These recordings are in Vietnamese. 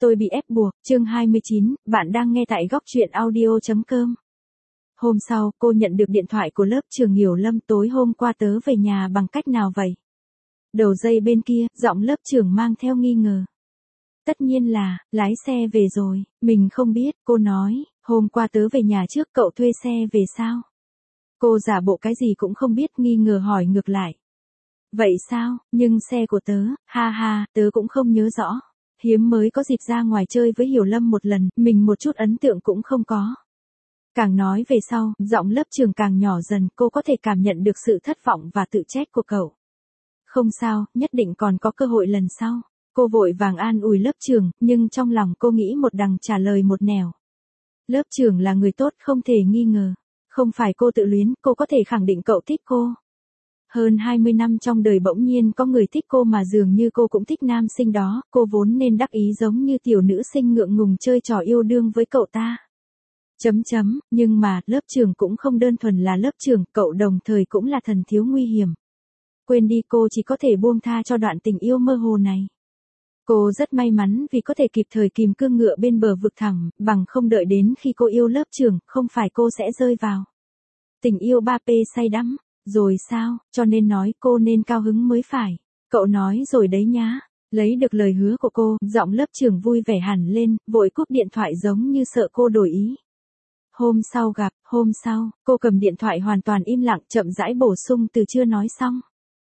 Tôi bị ép buộc, chương 29, bạn đang nghe tại góc truyện audio.com. Hôm sau, cô nhận được điện thoại của lớp trưởng Hiểu Lâm, tối hôm qua tớ về nhà bằng cách nào vậy? Đầu dây bên kia, giọng lớp trưởng mang theo nghi ngờ. Tất nhiên là, lái xe về rồi, mình không biết, cô nói, hôm qua tớ về nhà trước, cậu thuê xe về sao? Cô giả bộ cái gì cũng không biết, nghi ngờ hỏi ngược lại. Vậy sao, nhưng xe của tớ, ha ha, tớ cũng không nhớ rõ. Hiếm mới có dịp ra ngoài chơi với Hiểu Lâm một lần, mình một chút ấn tượng cũng không có. Càng nói về sau, giọng lớp trưởng càng nhỏ dần, cô có thể cảm nhận được sự thất vọng và tự trách của cậu. Không sao, nhất định còn có cơ hội lần sau. Cô vội vàng an ủi lớp trưởng, nhưng trong lòng cô nghĩ một đằng trả lời một nẻo. Lớp trưởng là người tốt, không thể nghi ngờ. Không phải cô tự luyến, cô có thể khẳng định cậu thích cô. Hơn 20 năm trong đời bỗng nhiên có người thích cô mà dường như cô cũng thích nam sinh đó, cô vốn nên đắc ý giống như tiểu nữ sinh ngượng ngùng chơi trò yêu đương với cậu ta. Nhưng mà, lớp trưởng cũng không đơn thuần là lớp trưởng, cậu đồng thời cũng là thần thiếu nguy hiểm. Quên đi, cô chỉ có thể buông tha cho đoạn tình yêu mơ hồ này. Cô rất may mắn vì có thể kịp thời kìm cương ngựa bên bờ vực thẳm, bằng không đợi đến khi cô yêu lớp trưởng, không phải cô sẽ rơi vào tình yêu 3P say đắm. Rồi sao, cho nên nói cô nên cao hứng mới phải. Cậu nói rồi đấy nhá. Lấy được lời hứa của cô, giọng lớp trưởng vui vẻ hẳn lên, vội cúp điện thoại giống như sợ cô đổi ý. Hôm sau, cô cầm điện thoại hoàn toàn im lặng, chậm rãi bổ sung từ chưa nói xong.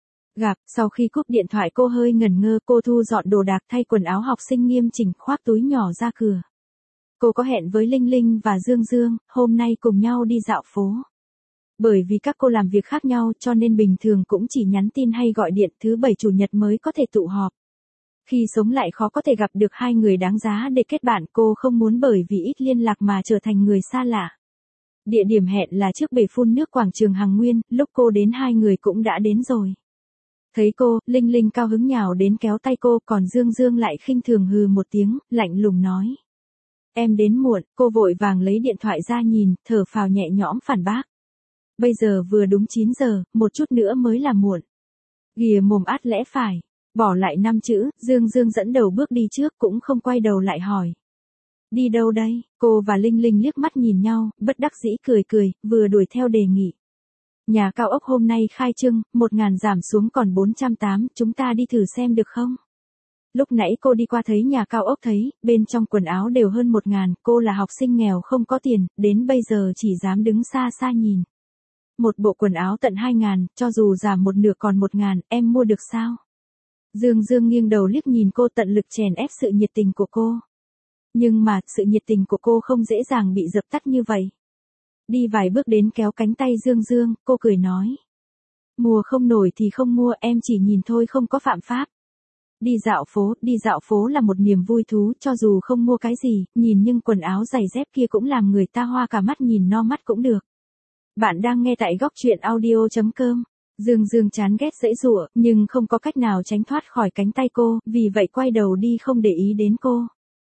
Sau khi cúp điện thoại cô hơi ngẩn ngơ, cô thu dọn đồ đạc, thay quần áo học sinh nghiêm chỉnh, khoác túi nhỏ ra cửa. Cô có hẹn với Linh Linh và Dương Dương, hôm nay cùng nhau đi dạo phố. Bởi vì các cô làm việc khác nhau cho nên bình thường cũng chỉ nhắn tin hay gọi điện, thứ bảy chủ nhật mới có thể tụ họp. Khi sống lại khó có thể gặp được hai người đáng giá để kết bạn, cô không muốn bởi vì ít liên lạc mà trở thành người xa lạ. Địa điểm hẹn là trước bể phun nước quảng trường Hằng Nguyên, lúc cô đến hai người cũng đã đến rồi. Thấy cô, Linh Linh cao hứng nhào đến kéo tay cô, còn Dương Dương lại khinh thường hừ một tiếng, lạnh lùng nói. Em đến muộn, cô vội vàng lấy điện thoại ra nhìn, thở phào nhẹ nhõm phản bác. Bây giờ vừa đúng 9 giờ, một chút nữa mới là muộn. Ghìa mồm át lẽ phải. Bỏ lại 5 chữ, Dương Dương dẫn đầu bước đi trước cũng không quay đầu lại hỏi. Đi đâu đây? Cô và Linh Linh liếc mắt nhìn nhau, bất đắc dĩ cười, vừa đuổi theo đề nghị. Nhà cao ốc hôm nay khai trưng, 1.000 giảm xuống còn 480, chúng ta đi thử xem được không? Lúc nãy cô đi qua thấy nhà cao ốc thấy, bên trong quần áo đều hơn 1.000, cô là học sinh nghèo không có tiền, đến bây giờ chỉ dám đứng xa xa nhìn. Một bộ quần áo tận 2.000, cho dù giảm một nửa còn 1.000, em mua được sao? Dương Dương nghiêng đầu liếc nhìn cô, tận lực chèn ép sự nhiệt tình của cô. Nhưng mà, sự nhiệt tình của cô không dễ dàng bị dập tắt như vậy. Đi vài bước đến kéo cánh tay Dương Dương, cô cười nói. Mua không nổi thì không mua, em chỉ nhìn thôi, không có phạm pháp. Đi dạo phố là một niềm vui thú, cho dù không mua cái gì, nhìn nhưng quần áo giày dép kia cũng làm người ta hoa cả mắt, nhìn no mắt cũng được. Bạn đang nghe tại góc truyện audio.com. Dương Dương chán ghét giãy giụa, nhưng không có cách nào tránh thoát khỏi cánh tay cô, vì vậy quay đầu đi không để ý đến cô.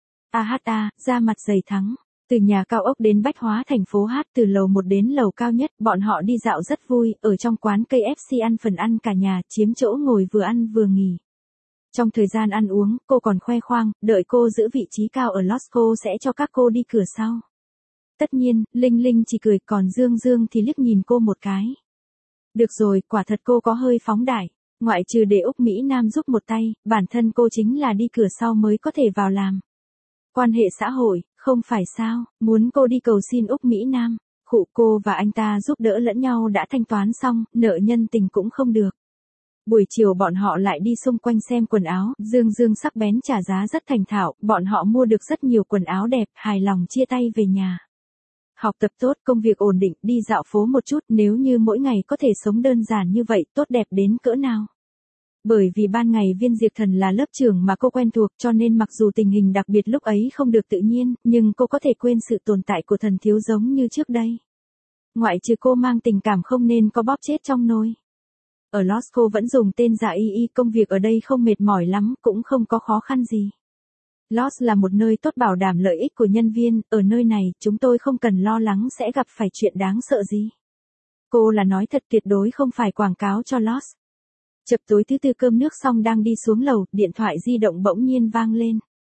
Ra mặt dày thắng. Từ nhà cao ốc đến Bách Hóa thành phố Hát, từ lầu 1 đến lầu cao nhất, bọn họ đi dạo rất vui, ở trong quán KFC ăn phần ăn cả nhà, chiếm chỗ ngồi vừa ăn vừa nghỉ. Trong thời gian ăn uống, cô còn khoe khoang, đợi cô giữ vị trí cao ở Lost cô sẽ cho các cô đi cửa sau. Tất nhiên, Linh Linh chỉ cười, còn Dương Dương thì liếc nhìn cô một cái. Được rồi, quả thật cô có hơi phóng đại. Ngoại trừ để Úc Mỹ Nam giúp một tay, bản thân cô chính là đi cửa sau mới có thể vào làm. Quan hệ xã hội, không phải sao, muốn cô đi cầu xin Úc Mỹ Nam. Cô và anh ta giúp đỡ lẫn nhau đã thanh toán xong, nợ nhân tình cũng không được. Buổi chiều bọn họ lại đi xung quanh xem quần áo, Dương Dương sắc bén trả giá rất thành thạo, bọn họ mua được rất nhiều quần áo đẹp, hài lòng chia tay về nhà. Học tập tốt, công việc ổn định, đi dạo phố một chút, nếu như mỗi ngày có thể sống đơn giản như vậy, tốt đẹp đến cỡ nào. Bởi vì ban ngày Viên Diệp Thần là lớp trưởng mà cô quen thuộc, cho nên mặc dù tình hình đặc biệt lúc ấy không được tự nhiên, nhưng cô có thể quên sự tồn tại của thần thiếu giống như trước đây. Ngoại trừ cô mang tình cảm không nên có bóp chết trong nồi. Ở Lost cô vẫn dùng tên giả Y, công việc ở đây không mệt mỏi lắm, cũng không có khó khăn gì. Lost là một nơi tốt, bảo đảm lợi ích của nhân viên, ở nơi này, chúng tôi không cần lo lắng sẽ gặp phải chuyện đáng sợ gì. Cô là nói thật, tuyệt đối không phải quảng cáo cho Lost. Chập tối thứ tư cơm nước xong đang đi xuống lầu, điện thoại di động bỗng nhiên vang lên.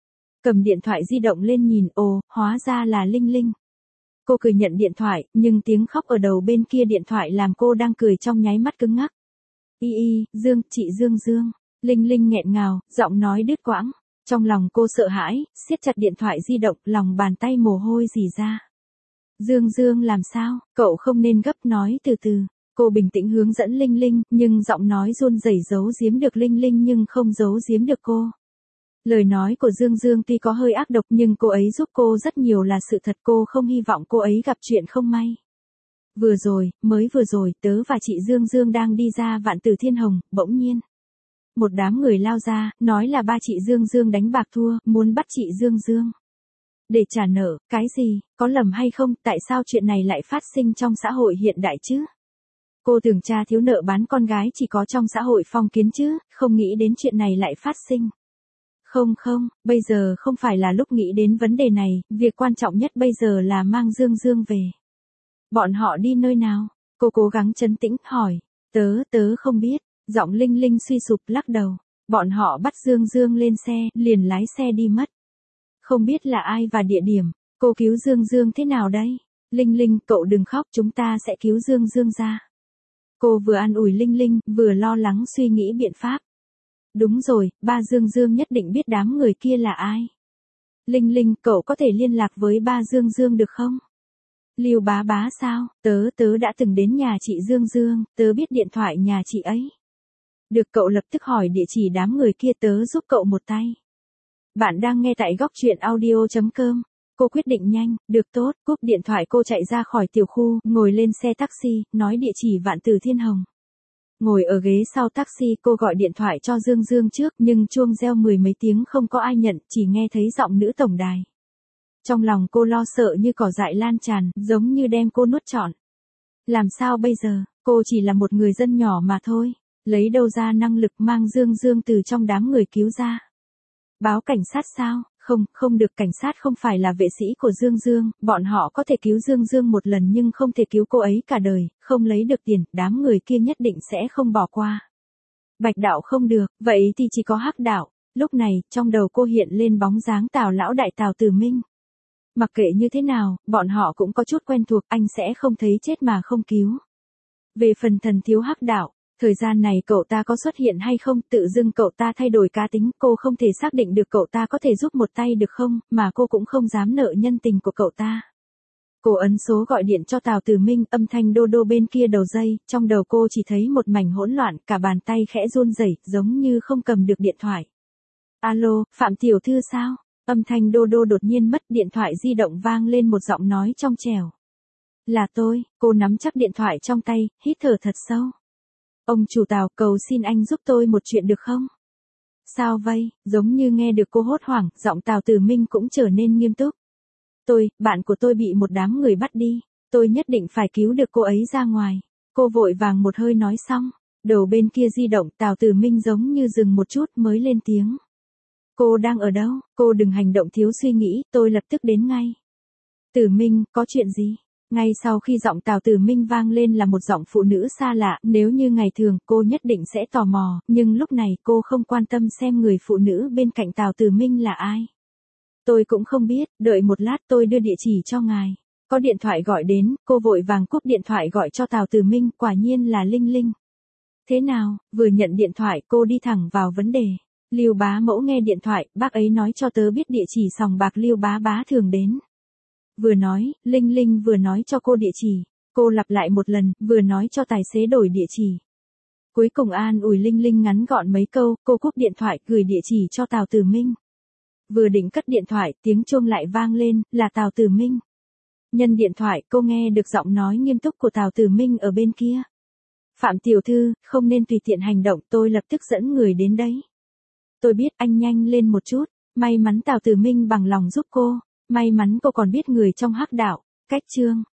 cầm điện thoại di động lên nhìn, ồ, hóa ra là Linh Linh. Cô cười nhận điện thoại, nhưng tiếng khóc ở đầu bên kia điện thoại làm cô đang cười trong nháy mắt cứng ngắc. Dương, chị Dương. Linh Linh nghẹn ngào, giọng nói đứt quãng. Trong lòng cô sợ hãi, siết chặt điện thoại di động, lòng bàn tay mồ hôi rỉ ra. Dương làm sao, cậu không nên gấp, nói từ từ. Cô bình tĩnh hướng dẫn Linh Linh, nhưng giọng nói run rẩy giấu giếm được Linh Linh nhưng không giấu giếm được cô. Lời nói của Dương tuy có hơi ác độc nhưng cô ấy giúp cô rất nhiều là sự thật, cô không hy vọng cô ấy gặp chuyện không may. Mới vừa rồi, tớ và chị Dương đang đi ra Vạn Tử Thiên Hồng, bỗng nhiên. Một đám người lao ra, nói là ba chị Dương đánh bạc thua, muốn bắt chị Dương. Để trả nợ, cái gì, có lầm hay không, tại sao chuyện này lại phát sinh trong xã hội hiện đại chứ? Cô tưởng cha thiếu nợ bán con gái chỉ có trong xã hội phong kiến chứ, không nghĩ đến chuyện này lại phát sinh. Không, bây giờ không phải là lúc nghĩ đến vấn đề này, việc quan trọng nhất bây giờ là mang Dương về. Bọn họ đi nơi nào? Cô cố gắng trấn tĩnh, hỏi. Tớ không biết, giọng Linh Linh suy sụp lắc đầu. Bọn họ bắt Dương lên xe, liền lái xe đi mất. Không biết là ai và địa điểm, cô cứu Dương thế nào đây? Linh, cậu đừng khóc, chúng ta sẽ cứu Dương ra. Cô vừa an ủi Linh, vừa lo lắng suy nghĩ biện pháp. Đúng rồi, ba Dương nhất định biết đám người kia là ai. Linh, cậu có thể liên lạc với ba Dương được không? Lưu bá sao? Tớ đã từng đến nhà chị Dương, tớ biết điện thoại nhà chị ấy. Được, cậu lập tức hỏi địa chỉ đám người kia, tớ giúp cậu một tay. Bạn đang nghe tại góc truyện audio.com. Cô quyết định nhanh, được, tốt, cúp điện thoại cô chạy ra khỏi tiểu khu, ngồi lên xe taxi, nói địa chỉ Vạn Tử Thiên Hồng. Ngồi ở ghế sau taxi, cô gọi điện thoại cho Dương trước, nhưng chuông reo mười mấy tiếng không có ai nhận, chỉ nghe thấy giọng nữ tổng đài. Trong lòng cô lo sợ như cỏ dại lan tràn, giống như đem cô nuốt trọn. Làm sao bây giờ, cô chỉ là một người dân nhỏ mà thôi, lấy đâu ra năng lực mang Dương từ trong đám người cứu ra. Báo cảnh sát sao? Không được, cảnh sát không phải là vệ sĩ của Dương, bọn họ có thể cứu Dương một lần nhưng không thể cứu cô ấy cả đời, không lấy được tiền, đám người kia nhất định sẽ không bỏ qua. Bạch đạo không được, vậy thì chỉ có Hắc đạo. Lúc này, trong đầu cô hiện lên bóng dáng Tào lão đại Tào Tử Minh. Mặc kệ như thế nào, bọn họ cũng có chút quen thuộc, anh sẽ không thấy chết mà không cứu. Về phần thần thiếu Hắc đạo, thời gian này cậu ta có xuất hiện hay không, tự dưng cậu ta thay đổi cá tính, cô không thể xác định được cậu ta có thể giúp một tay được không, mà cô cũng không dám nợ nhân tình của cậu ta. Cô ấn số gọi điện cho Tào Tử Minh, âm thanh đô đô bên kia đầu dây, trong đầu cô chỉ thấy một mảnh hỗn loạn, cả bàn tay khẽ run rẩy, giống như không cầm được điện thoại. Alo, Phạm tiểu thư sao? Âm thanh đô đô đột nhiên mất, điện thoại di động vang lên một giọng nói trong trẻo. Là tôi, cô nắm chắc điện thoại trong tay, hít thở thật sâu. Ông chủ Tào, cầu xin anh giúp tôi một chuyện được không? Sao vậy? Giống như nghe được cô hốt hoảng, giọng Tào Tử Minh cũng trở nên nghiêm túc. Bạn của tôi bị một đám người bắt đi. Tôi nhất định phải cứu được cô ấy ra ngoài. Cô vội vàng một hơi nói xong. Đầu bên kia di động, Tào Tử Minh giống như dừng một chút mới lên tiếng. Cô đang ở đâu? Cô đừng hành động thiếu suy nghĩ, tôi lập tức đến ngay. Tử Minh, có chuyện gì? Ngay sau khi giọng Tào Tử Minh vang lên là một giọng phụ nữ xa lạ, nếu như ngày thường cô nhất định sẽ tò mò, nhưng lúc này cô không quan tâm xem người phụ nữ bên cạnh Tào Tử Minh là ai. Tôi cũng không biết, đợi một lát tôi đưa địa chỉ cho ngài. Có điện thoại gọi đến, cô vội vàng cúp điện thoại gọi cho Tào Tử Minh, quả nhiên là Linh. Thế nào, vừa nhận điện thoại cô đi thẳng vào vấn đề. Lưu bá mẫu nghe điện thoại, bác ấy nói cho tớ biết địa chỉ sòng bạc Lưu bá thường đến. Vừa nói, Linh vừa nói cho cô địa chỉ. Cô lặp lại một lần, vừa nói cho tài xế đổi địa chỉ. Cuối cùng an ủi Linh ngắn gọn mấy câu, cô cúp điện thoại, gửi địa chỉ cho Tào Tử Minh. Vừa định cất điện thoại, tiếng chuông lại vang lên, là Tào Tử Minh. Nhân điện thoại, cô nghe được giọng nói nghiêm túc của Tào Tử Minh ở bên kia. Phạm tiểu thư, không nên tùy tiện hành động, tôi lập tức dẫn người đến đấy. Tôi biết, anh nhanh lên một chút. May mắn Tào Tử Minh bằng lòng giúp cô. May mắn cô còn biết người trong Hắc đạo. Cách chương.